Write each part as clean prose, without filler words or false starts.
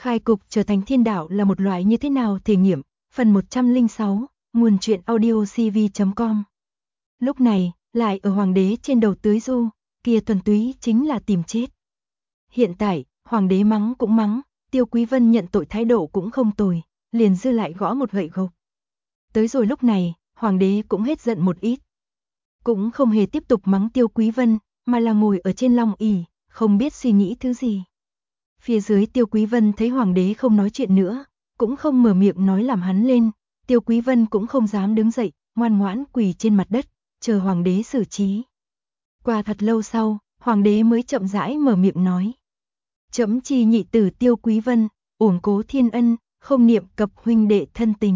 Khai cục trở thành thiên đạo là một loại như thế nào thể nghiệm, phần 106, nguồn truyện audio cv.com. Lúc này, lại ở hoàng đế trên đầu tưới du, kia thuần túy chính là tìm chết. Hiện tại, hoàng đế mắng cũng mắng, Tiêu Quý Vân nhận tội thái độ cũng không tồi, liền dư lại gõ một gậy gộc. Tới rồi lúc này, hoàng đế cũng hết giận một ít. Cũng không hề tiếp tục mắng Tiêu Quý Vân, mà là ngồi ở trên long ỷ, không biết suy nghĩ thứ gì. Phía dưới Tiêu Quý Vân thấy hoàng đế không nói chuyện nữa, cũng không mở miệng nói làm hắn lên, Tiêu Quý Vân cũng không dám đứng dậy, ngoan ngoãn quỳ trên mặt đất, chờ hoàng đế xử trí. Qua thật lâu sau, hoàng đế mới chậm rãi mở miệng nói. Trẫm chi nhị tử Tiêu Quý Vân, uổng cố thiên ân, không niệm cập huynh đệ thân tình.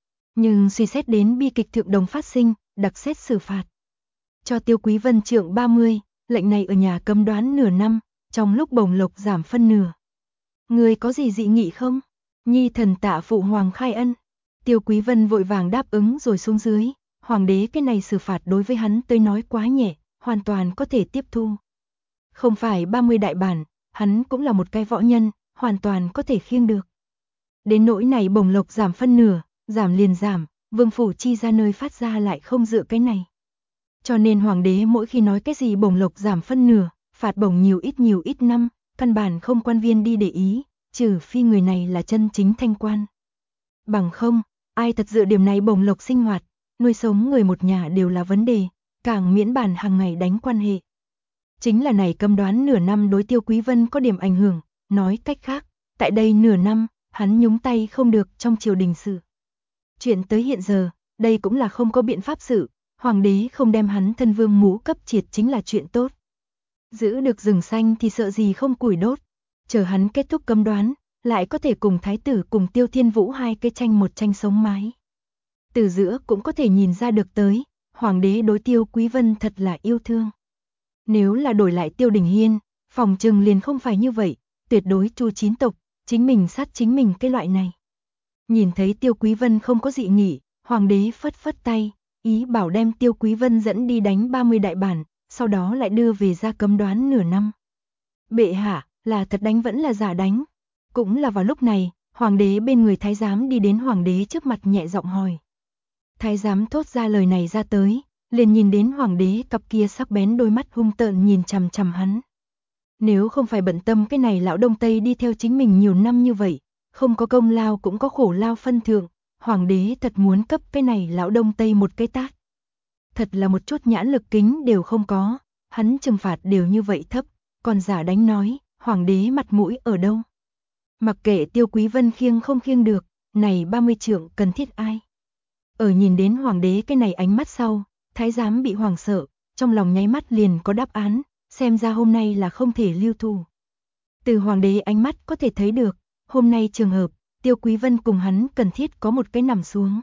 Nhưng suy xét đến bi kịch thượng đồng phát sinh, đặc xét xử phạt. Cho Tiêu Quý Vân trượng 30, lệnh này ở nhà cấm đoán nửa năm, trong lúc bổng lộc giảm phân nửa. Người có gì dị nghị không? Nhi thần tạ phụ hoàng khai ân. Tiêu Quý Vân vội vàng đáp ứng rồi xuống dưới, hoàng đế cái này xử phạt đối với hắn tới nói quá nhẹ, hoàn toàn có thể tiếp thu. Không phải 30 đại bản, hắn cũng là một cái võ nhân, hoàn toàn có thể khiêng được. Đến nỗi này bổng lộc giảm phân nửa, giảm liền giảm, vương phủ chi ra nơi phát ra lại không dựa cái này. Cho nên hoàng đế mỗi khi nói cái gì bổng lộc giảm phân nửa, phạt bổng nhiều ít năm, căn bản không quan viên đi để ý, trừ phi người này là chân chính thanh quan. Bằng không, ai thật dựa điểm này bổng lộc sinh hoạt, nuôi sống người một nhà đều là vấn đề, càng miễn bàn hàng ngày đánh quan hệ. Chính là này cấm đoán nửa năm đối Tiêu Quý Vân có điểm ảnh hưởng, nói cách khác, tại đây nửa năm, hắn nhúng tay không được trong triều đình sự. Chuyện tới hiện giờ, đây cũng là không có biện pháp sự, hoàng đế không đem hắn thân vương mũ cấp triệt chính là chuyện tốt. Giữ được rừng xanh thì sợ gì không củi đốt, chờ hắn kết thúc cấm đoán, lại có thể cùng thái tử cùng Tiêu Thiên Vũ hai cái tranh một tranh sống mái. Từ giữa cũng có thể nhìn ra được tới, hoàng đế đối Tiêu Quý Vân thật là yêu thương. Nếu là đổi lại Tiêu Đình Hiên, phòng trừng liền không phải như vậy, tuyệt đối chu chín tộc, chính mình sát chính mình cái loại này. Nhìn thấy Tiêu Quý Vân không có dị nghị, hoàng đế phất phất tay, ý bảo đem Tiêu Quý Vân dẫn đi đánh 30 đại bản, sau đó lại đưa về ra cấm đoán nửa năm. Bệ hạ, là thật đánh vẫn là giả đánh? Cũng là vào lúc này, hoàng đế bên người thái giám đi đến hoàng đế trước mặt nhẹ giọng hỏi. Thái giám thốt ra lời này ra tới, liền nhìn đến hoàng đế cặp kia sắc bén đôi mắt hung tợn nhìn chằm chằm hắn. Nếu không phải bận tâm cái này lão Đông Tây đi theo chính mình nhiều năm như vậy, không có công lao cũng có khổ lao phân thượng, hoàng đế thật muốn cấp cái này lão Đông Tây một cái tát. Thật là một chút nhãn lực kính đều không có, hắn trừng phạt đều như vậy thấp, còn giả đánh nói, hoàng đế mặt mũi ở đâu. Mặc kệ Tiêu Quý Vân khiêng không khiêng được, này 30 trượng cần thiết ai. Ở nhìn đến hoàng đế cái này ánh mắt sau, thái giám bị hoảng sợ, trong lòng nháy mắt liền có đáp án, xem ra hôm nay là không thể lưu thủ. Từ hoàng đế ánh mắt có thể thấy được, hôm nay trường hợp, Tiêu Quý Vân cùng hắn cần thiết có một cái nằm xuống.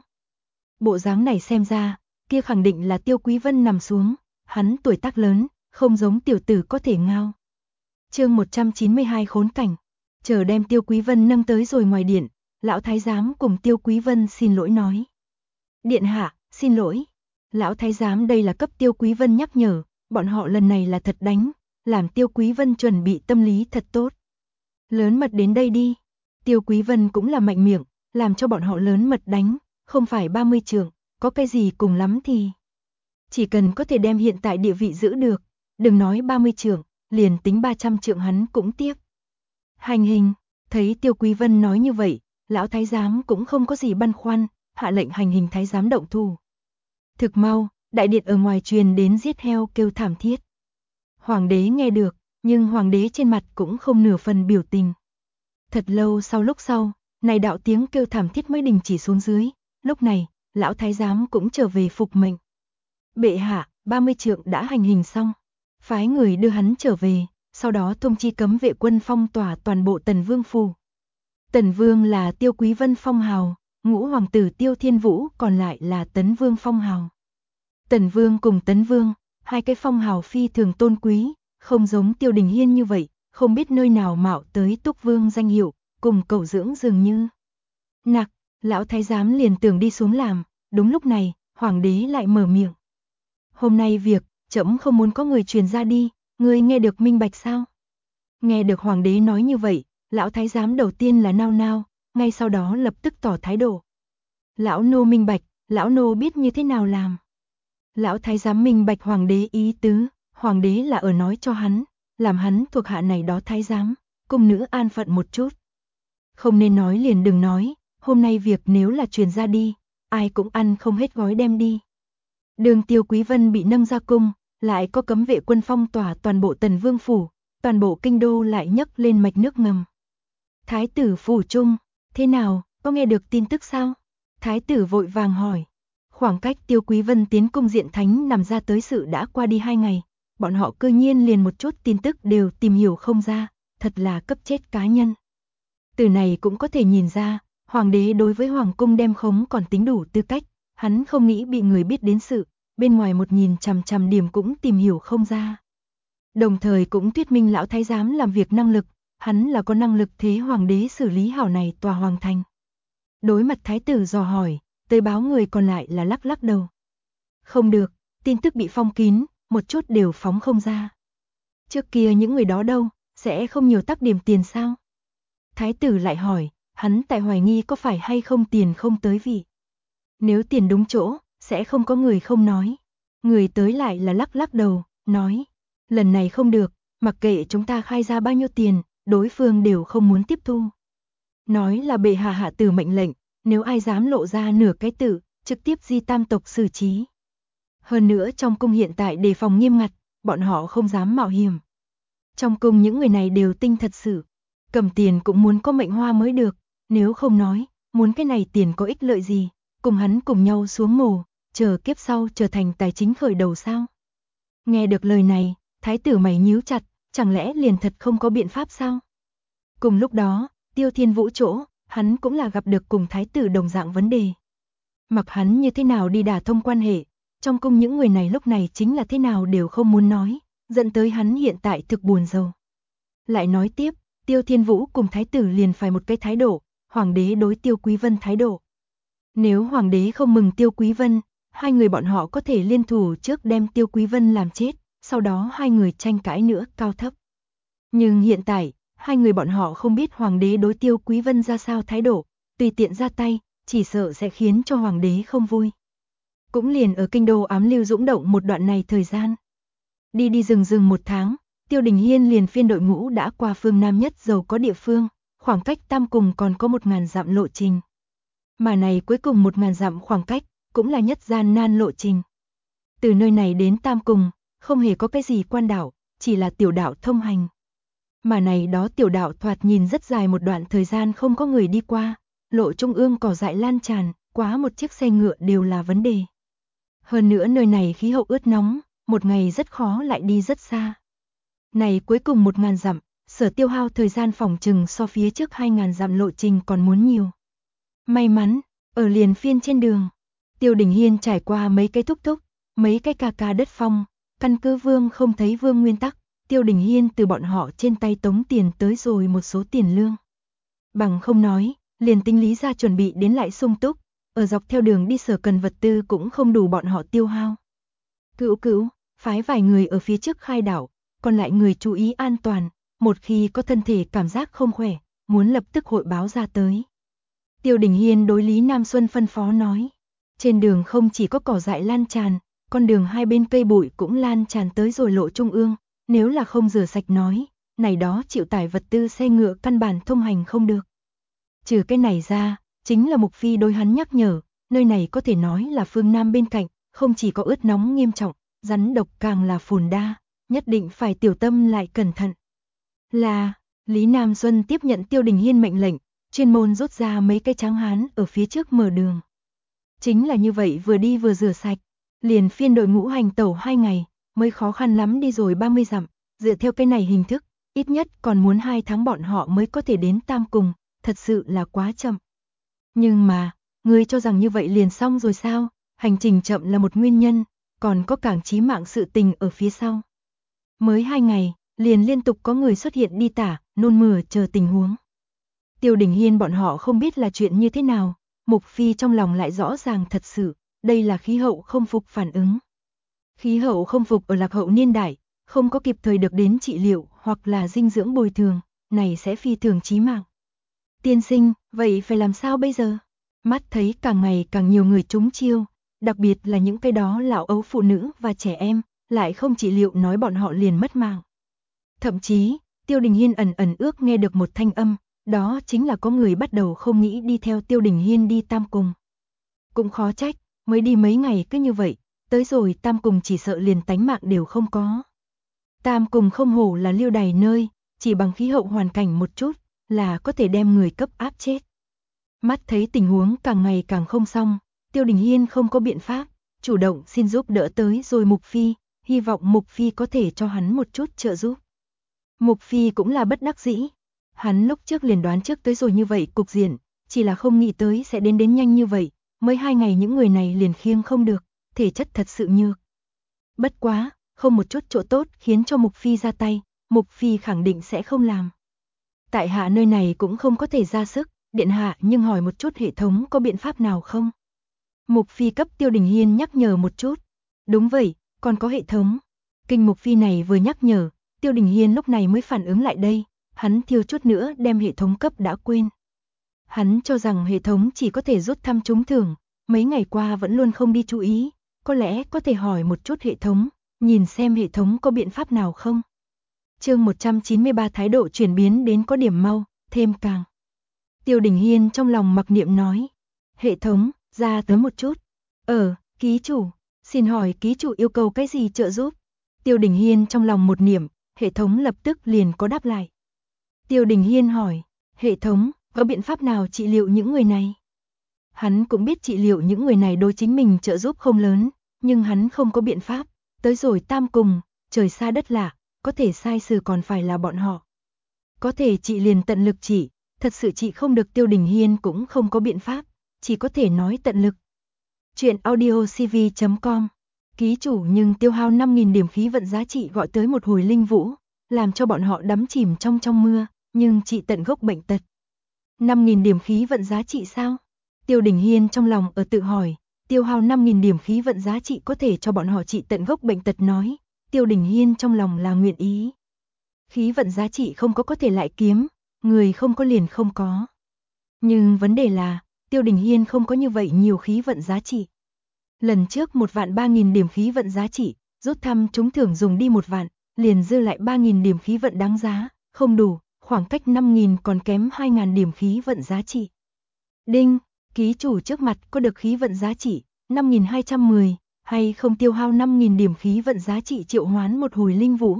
Bộ dáng này xem ra, kia khẳng định là Tiêu Quý Vân nằm xuống, hắn tuổi tác lớn, không giống tiểu tử có thể ngao. Chương 192 khốn cảnh, chờ đem Tiêu Quý Vân nâng tới rồi ngoài điện, lão thái giám cùng Tiêu Quý Vân xin lỗi nói. Điện hạ, xin lỗi. Lão thái giám đây là cấp Tiêu Quý Vân nhắc nhở, bọn họ lần này là thật đánh, làm Tiêu Quý Vân chuẩn bị tâm lý thật tốt. Lớn mật đến đây đi. Tiêu Quý Vân cũng là mạnh miệng, làm cho bọn họ lớn mật đánh, không phải 30 trượng, có cái gì cùng lắm thì. Chỉ cần có thể đem hiện tại địa vị giữ được, đừng nói 30 trượng, liền tính 300 trượng hắn cũng tiếp. Hành hình, thấy Tiêu Quý Vân nói như vậy, lão thái giám cũng không có gì băn khoăn, hạ lệnh hành hình thái giám động thủ. Thực mau, đại điện ở ngoài truyền đến giết heo kêu thảm thiết. Hoàng đế nghe được, nhưng hoàng đế trên mặt cũng không nửa phần biểu tình. Thật lâu lúc sau, này đạo tiếng kêu thảm thiết mới đình chỉ xuống dưới, lúc này, lão thái giám cũng trở về phục mệnh. Bệ hạ, 30 trượng đã hành hình xong, phái người đưa hắn trở về, sau đó thông chi cấm vệ quân phong tỏa toàn bộ Tần Vương phủ. Tần Vương là Tiêu Quý Vân phong hào, ngũ hoàng tử Tiêu Thiên Vũ còn lại là Tấn Vương phong hào. Tần Vương cùng Tấn Vương, hai cái phong hào phi thường tôn quý, không giống Tiêu Đình Hiên như vậy, không biết nơi nào mạo tới Túc Vương danh hiệu, cùng cậu dưỡng dường như. Nặc, lão thái giám liền tưởng đi xuống làm, đúng lúc này, hoàng đế lại mở miệng. Hôm nay việc, trẫm không muốn có người truyền ra đi, ngươi nghe được minh bạch sao? Nghe được hoàng đế nói như vậy, Lão thái giám đầu tiên là nao nao, ngay sau đó lập tức tỏ thái độ. Lão nô minh bạch, lão nô biết như thế nào làm. Lão thái giám minh bạch hoàng đế ý tứ, hoàng đế là ở nói cho hắn, làm hắn thuộc hạ này đó thái giám, cung nữ an phận một chút. Không nên nói liền đừng nói, hôm nay việc nếu là truyền ra đi, ai cũng ăn không hết gói đem đi. Đường Tiêu Quý Vân bị nâng ra cung, lại có cấm vệ quân phong tỏa toàn bộ Tần Vương phủ, toàn bộ kinh đô lại nhấc lên mạch nước ngầm. Thái tử phủ trung, thế nào, có nghe được tin tức sao? Thái tử vội vàng hỏi. Khoảng cách Tiêu Quý Vân tiến cung diện thánh nằm ra tới sự đã qua đi 2 ngày, bọn họ cư nhiên liền một chút tin tức đều tìm hiểu không ra, thật là cấp chết cá nhân. Từ này cũng có thể nhìn ra, hoàng đế đối với hoàng cung đem khống còn tính đủ tư cách, hắn không nghĩ bị người biết đến sự, bên ngoài một nhìn chằm chằm điểm cũng tìm hiểu không ra. Đồng thời cũng thuyết minh lão thái giám làm việc năng lực, hắn là có năng lực thế hoàng đế xử lý hảo này tòa hoàng thành. Đối mặt thái tử dò hỏi, tới báo người còn lại là lắc lắc đầu. Không được, tin tức bị phong kín, một chút đều phóng không ra. Trước kia những người đó đâu, sẽ không nhiều tắc điểm tiền sao? Thái tử lại hỏi, hắn tại hoài nghi có phải hay không tiền không tới vị. Nếu tiền đúng chỗ, sẽ không có người không nói. Người tới lại là lắc lắc đầu, nói, lần này không được, mặc kệ chúng ta khai ra bao nhiêu tiền, đối phương đều không muốn tiếp thu. Nói là bệ hạ hạ tử mệnh lệnh, nếu ai dám lộ ra nửa cái tử, trực tiếp di tam tộc xử trí. Hơn nữa trong cung hiện tại đề phòng nghiêm ngặt, bọn họ không dám mạo hiểm. Trong cung những người này đều tinh thật sự, cầm tiền cũng muốn có mệnh hoa mới được, nếu không nói, muốn cái này tiền có ích lợi gì, cùng hắn cùng nhau xuống mồ, chờ kiếp sau trở thành tài chính khởi đầu sao. Nghe được lời này, thái tử mày nhíu chặt, chẳng lẽ liền thật không có biện pháp sao? Cùng lúc đó, Tiêu Thiên Vũ chỗ, hắn cũng là gặp được cùng thái tử đồng dạng vấn đề. Mặc hắn như thế nào đi đả thông quan hệ, trong cung những người này lúc này chính là thế nào đều không muốn nói, dẫn tới hắn hiện tại thực buồn rầu. Lại nói tiếp, Tiêu Thiên Vũ cùng thái tử liền phải một cái thái độ, hoàng đế đối Tiêu Quý Vân thái độ. Nếu hoàng đế không mừng Tiêu Quý Vân, hai người bọn họ có thể liên thủ trước đem Tiêu Quý Vân làm chết, sau đó hai người tranh cãi nữa cao thấp. Nhưng hiện tại, hai người bọn họ không biết hoàng đế đối Tiêu Quý Vân ra sao thái độ, tùy tiện ra tay, chỉ sợ sẽ khiến cho hoàng đế không vui. Cũng liền ở kinh đô ám lưu dũng động một đoạn này thời gian. Đi rừng 1 tháng, Tiêu Đình Hiên liền phiên đội ngũ đã qua phương Nam nhất giàu có địa phương, khoảng cách Tam Cùng còn có 1000 dặm lộ trình. Mà này cuối cùng 1000 dặm khoảng cách, cũng là nhất gian nan lộ trình. Từ nơi này đến Tam Cùng, không hề có cái gì quan đảo, chỉ là tiểu đảo thông hành. Mà này đó tiểu đảo thoạt nhìn rất dài một đoạn thời gian không có người đi qua, lộ trung ương cỏ dại lan tràn, quá một chiếc xe ngựa đều là vấn đề. Hơn nữa nơi này khí hậu ướt nóng, một ngày rất khó lại đi rất xa. Này cuối cùng 1000 dặm, sở tiêu hao thời gian phòng trừng so phía trước 2000 dặm lộ trình còn muốn nhiều. May mắn, ở liền phiên trên đường, Tiêu Đình Hiên trải qua mấy cái thúc thúc, mấy cái ca đất phong, căn cứ vương không thấy vương nguyên tắc, Tiêu Đình Hiên từ bọn họ trên tay tống tiền tới rồi một số tiền lương. Bằng không nói, liền tính lý ra chuẩn bị đến lại sung túc, ở dọc theo đường đi sở cần vật tư cũng không đủ bọn họ tiêu hao. Cữu, phái vài người ở phía trước khai đảo, còn lại người chú ý an toàn, một khi có thân thể cảm giác không khỏe, muốn lập tức hội báo ra tới. Tiêu Đình Hiên đối Lý Nam Xuân phân phó nói, trên đường không chỉ có cỏ dại lan tràn, con đường hai bên cây bụi cũng lan tràn tới rồi lộ trung ương, nếu là không rửa sạch nói, này đó chịu tải vật tư xe ngựa căn bản thông hành không được. Trừ cái này ra, chính là Mục Phi đối hắn nhắc nhở, nơi này có thể nói là phương Nam bên cạnh, không chỉ có ướt nóng nghiêm trọng, rắn độc càng là phồn đa, nhất định phải tiểu tâm lại cẩn thận. Là, Lý Nam Xuân tiếp nhận Tiêu Đình Hiên mệnh lệnh, chuyên môn rút ra mấy cái tráng hán ở phía trước mở đường. Chính là như vậy vừa đi vừa rửa sạch, liền phiên đội ngũ hành tẩu 2 ngày, mới khó khăn lắm đi rồi 30 dặm, dựa theo cái này hình thức, ít nhất còn muốn 2 tháng bọn họ mới có thể đến Tam Cùng, thật sự là quá chậm. Nhưng mà, ngươi cho rằng như vậy liền xong rồi sao? Hành trình chậm là một nguyên nhân, còn có càng chí mạng sự tình ở phía sau. Mới 2 ngày, liền liên tục có người xuất hiện đi tả, nôn mửa chờ tình huống. Tiêu Đình Hiên bọn họ không biết là chuyện như thế nào, Mục Phi trong lòng lại rõ ràng thật sự, đây là khí hậu không phục phản ứng. Khí hậu không phục ở lạc hậu niên đại, không có kịp thời được đến trị liệu hoặc là dinh dưỡng bồi thường, này sẽ phi thường chí mạng. Tiên sinh, vậy phải làm sao bây giờ? Mắt thấy càng ngày càng nhiều người trúng chiêu, đặc biệt là những cái đó lão ấu phụ nữ và trẻ em, lại không trị liệu nói bọn họ liền mất mạng. Thậm chí, Tiêu Đình Hiên ẩn ẩn ước nghe được một thanh âm, đó chính là có người bắt đầu không nghĩ đi theo Tiêu Đình Hiên đi Tam Cùng. Cũng khó trách, mới đi mấy ngày cứ như vậy, tới rồi Tam Cùng chỉ sợ liền tánh mạng đều không có. Tam Cùng không hổ là lưu đày nơi, chỉ bằng khí hậu hoàn cảnh một chút, là có thể đem người cấp áp chết. Mắt thấy tình huống càng ngày càng không xong, Tiêu Đình Hiên không có biện pháp, chủ động xin giúp đỡ tới rồi Mục Phi, hy vọng Mục Phi có thể cho hắn một chút trợ giúp. Mục Phi cũng là bất đắc dĩ, hắn lúc trước liền đoán trước tới rồi như vậy cục diện, chỉ là không nghĩ tới sẽ đến nhanh như vậy, mới 2 ngày những người này liền khiêng không được, thể chất thật sự nhược. Bất quá, không một chút chỗ tốt khiến cho Mục Phi ra tay, Mục Phi khẳng định sẽ không làm. Tại hạ nơi này cũng không có thể ra sức, điện hạ nhưng hỏi một chút hệ thống có biện pháp nào không? Mục Phi cấp Tiêu Đình Hiên nhắc nhở một chút. Đúng vậy, còn có hệ thống. Kinh Mục Phi này vừa nhắc nhở, Tiêu Đình Hiên lúc này mới phản ứng lại đây, hắn thiếu chút nữa đem hệ thống cấp đã quên. Hắn cho rằng hệ thống chỉ có thể rút thăm trúng thưởng, mấy ngày qua vẫn luôn không đi chú ý, có lẽ có thể hỏi một chút hệ thống, nhìn xem hệ thống có biện pháp nào không. Chương 193 thái độ chuyển biến đến có điểm mau, thêm càng. Tiêu Đình Hiên trong lòng mặc niệm nói, hệ thống, ra tới một chút. Ký chủ, xin hỏi ký chủ yêu cầu cái gì trợ giúp? Tiêu Đình Hiên trong lòng một niệm, hệ thống lập tức liền có đáp lại. Tiêu Đình Hiên hỏi, hệ thống, có biện pháp nào trị liệu những người này? Hắn cũng biết trị liệu những người này đối chính mình trợ giúp không lớn, nhưng hắn không có biện pháp, tới rồi Tam Cùng, trời xa đất lạ, có thể sai xử còn phải là bọn họ. Có thể trị liền tận lực trị, thật sự trị không được Tiêu Đình Hiên cũng không có biện pháp, chỉ có thể nói tận lực. Chuyện audiocv.com. Ký chủ nhưng tiêu hao 5.000 điểm khí vận giá trị gọi tới một hồi linh vũ, làm cho bọn họ đắm chìm trong mưa, nhưng trị tận gốc bệnh tật. 5.000 điểm khí vận giá trị sao? Tiêu Đình Hiên trong lòng ở tự hỏi, tiêu hao 5.000 điểm khí vận giá trị có thể cho bọn họ trị tận gốc bệnh tật nói, Tiêu Đình Hiên trong lòng là nguyện ý. Khí vận giá trị không có thể lại kiếm, người không có liền không có. Nhưng vấn đề là, Tiêu Đình Hiên không có như vậy nhiều khí vận giá trị. Lần trước 1.300.000 điểm khí vận giá trị, rút thăm trúng thưởng dùng đi 1 vạn, liền dư lại 3.000 điểm khí vận đáng giá, không đủ, khoảng cách 5.000 còn kém 2.000 điểm khí vận giá trị. Đinh, ký chủ trước mặt có được khí vận giá trị 5.210, hay không tiêu hao 5.000 điểm khí vận giá trị triệu hoán một hồi linh vũ.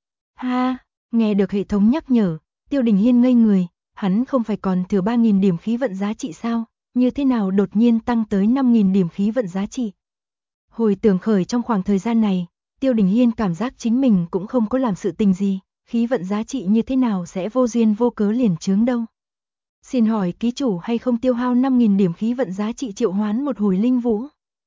Ha, nghe được hệ thống nhắc nhở, Tiêu Đình Hiên ngây người, hắn không phải còn thừa 3.000 điểm khí vận giá trị sao, như thế nào đột nhiên tăng tới 5.000 điểm khí vận giá trị. Hồi tưởng khởi trong khoảng thời gian này, Tiêu Đình Hiên cảm giác chính mình cũng không có làm sự tình gì, khí vận giá trị như thế nào sẽ vô duyên vô cớ liền chướng đâu. Xin hỏi ký chủ hay không tiêu hao 5.000 điểm khí vận giá trị triệu hoán một hồi linh vũ.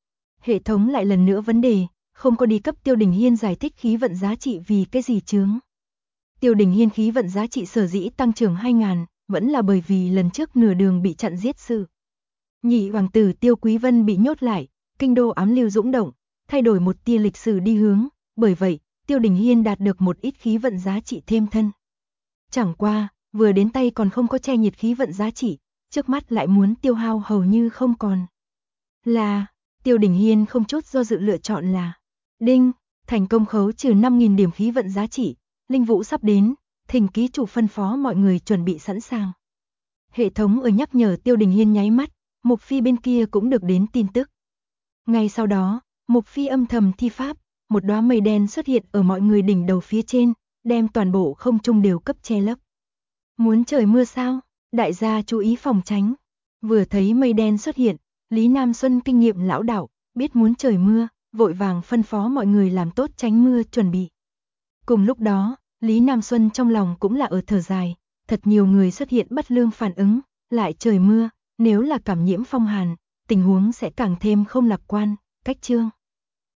Hệ thống lại lần nữa vấn đề, không có đi cấp Tiêu Đình Hiên giải thích khí vận giá trị vì cái gì chướng. Tiêu Đình Hiên khí vận giá trị sở dĩ tăng trưởng 2.000, vẫn là bởi vì lần trước nửa đường bị chặn giết sự. Nhị hoàng tử Tiêu Quý Vân bị nhốt lại, kinh đô ám lưu dũng động, thay đổi một tia lịch sử đi hướng, bởi vậy, Tiêu Đình Hiên đạt được một ít khí vận giá trị thêm thân. Chẳng qua, vừa đến tay còn không có che nhiệt khí vận giá trị, trước mắt lại muốn tiêu hao hầu như không còn. Là, Tiêu Đình Hiên không chút do dự lựa chọn là, đinh, thành công khấu trừ 5.000 điểm khí vận giá trị, linh vũ sắp đến, thỉnh ký chủ phân phó mọi người chuẩn bị sẵn sàng. Hệ thống ở nhắc nhở Tiêu Đình Hiên nháy mắt, Mục Phi bên kia cũng được đến tin tức. Ngay sau đó, Mục Phi âm thầm thi pháp, một đóa mây đen xuất hiện ở mọi người đỉnh đầu phía trên, đem toàn bộ không trung đều cấp che lấp. Muốn trời mưa sao? Đại gia chú ý phòng tránh. Vừa thấy mây đen xuất hiện, Lý Nam Xuân kinh nghiệm lão đạo, biết muốn trời mưa, vội vàng phân phó mọi người làm tốt tránh mưa chuẩn bị. Cùng lúc đó, Lý Nam Xuân trong lòng cũng là ở thở dài, thật nhiều người xuất hiện bất lương phản ứng, lại trời mưa, nếu là cảm nhiễm phong hàn, tình huống sẽ càng thêm không lạc quan, cách chương.